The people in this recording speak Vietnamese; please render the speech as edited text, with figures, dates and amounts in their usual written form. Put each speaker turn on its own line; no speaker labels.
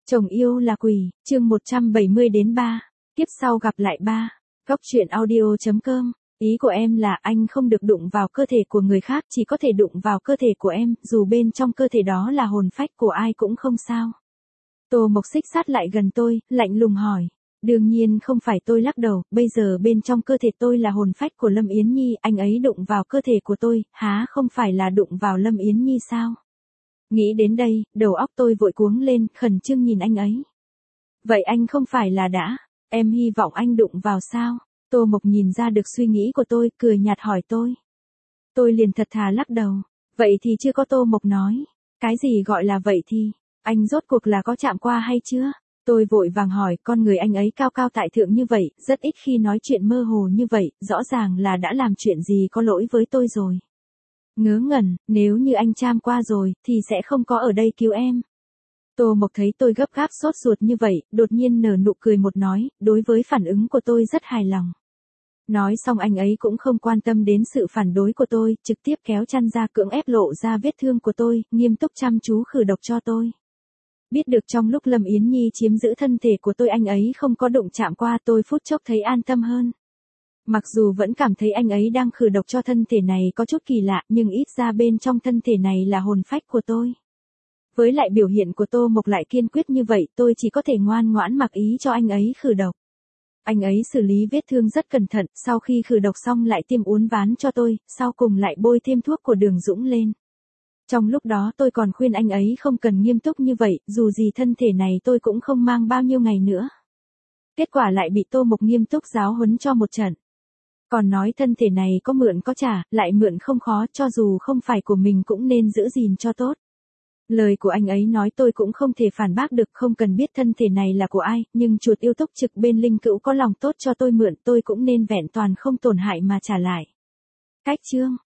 Chồng yêu là quỷ, chương 170 đến 3. Tiếp sau gặp lại 3. Góc truyện audio.com. Ý của em là anh không được đụng vào cơ thể của người khác, chỉ có thể đụng vào cơ thể của em, dù bên trong cơ thể đó là hồn phách của ai cũng không sao. Tô Mộc xích sát lại gần tôi, lạnh lùng hỏi. Đương nhiên không phải, tôi lắc đầu, bây giờ bên trong cơ thể tôi là hồn phách của Lâm Yến Nhi, anh ấy đụng vào cơ thể của tôi, há không phải là đụng vào Lâm Yến Nhi sao? Nghĩ đến đây, đầu óc tôi vội cuống lên, khẩn trương nhìn anh ấy. Vậy anh không phải là đã, em hy vọng anh đụng vào sao? Tô Mộc nhìn ra được suy nghĩ của tôi, cười nhạt hỏi tôi. Tôi liền thật thà lắc đầu. Vậy thì chưa có. Tô Mộc nói. Cái gì gọi là vậy thì, anh rốt cuộc là có chạm qua hay chưa? Tôi vội vàng hỏi, con người anh ấy cao cao tại thượng như vậy, rất ít khi nói chuyện mơ hồ như vậy, rõ ràng là đã làm chuyện gì có lỗi với tôi rồi. Ngớ ngẩn, nếu như anh chạm qua rồi, thì sẽ không có ở đây cứu em. Tô Mộc thấy tôi gấp gáp sốt ruột như vậy, đột nhiên nở nụ cười một nói, đối với phản ứng của tôi rất hài lòng. Nói xong anh ấy cũng không quan tâm đến sự phản đối của tôi, trực tiếp kéo chăn ra cưỡng ép lộ ra vết thương của tôi, nghiêm túc chăm chú khử độc cho tôi. Biết được trong lúc Lâm Yến Nhi chiếm giữ thân thể của tôi anh ấy không có đụng chạm qua, tôi phút chốc thấy an tâm hơn. Mặc dù vẫn cảm thấy anh ấy đang khử độc cho thân thể này có chút kỳ lạ, nhưng ít ra bên trong thân thể này là hồn phách của tôi. Với lại biểu hiện của Tô Mộc lại kiên quyết như vậy, tôi chỉ có thể ngoan ngoãn mặc ý cho anh ấy khử độc. Anh ấy xử lý vết thương rất cẩn thận, sau khi khử độc xong lại tiêm uốn ván cho tôi, sau cùng lại bôi thêm thuốc của Đường Dũng lên. Trong lúc đó tôi còn khuyên anh ấy không cần nghiêm túc như vậy, dù gì thân thể này tôi cũng không mang bao nhiêu ngày nữa. Kết quả lại bị Tô Mộc nghiêm túc giáo huấn cho một trận. Còn nói thân thể này có mượn có trả, lại mượn không khó, cho dù không phải của mình cũng nên giữ gìn cho tốt. Lời của anh ấy nói tôi cũng không thể phản bác được, không cần biết thân thể này là của ai, nhưng chuột yêu túc trực bên Linh Cữu có lòng tốt cho tôi mượn, tôi cũng nên vẹn toàn không tổn hại mà trả lại. Cách chương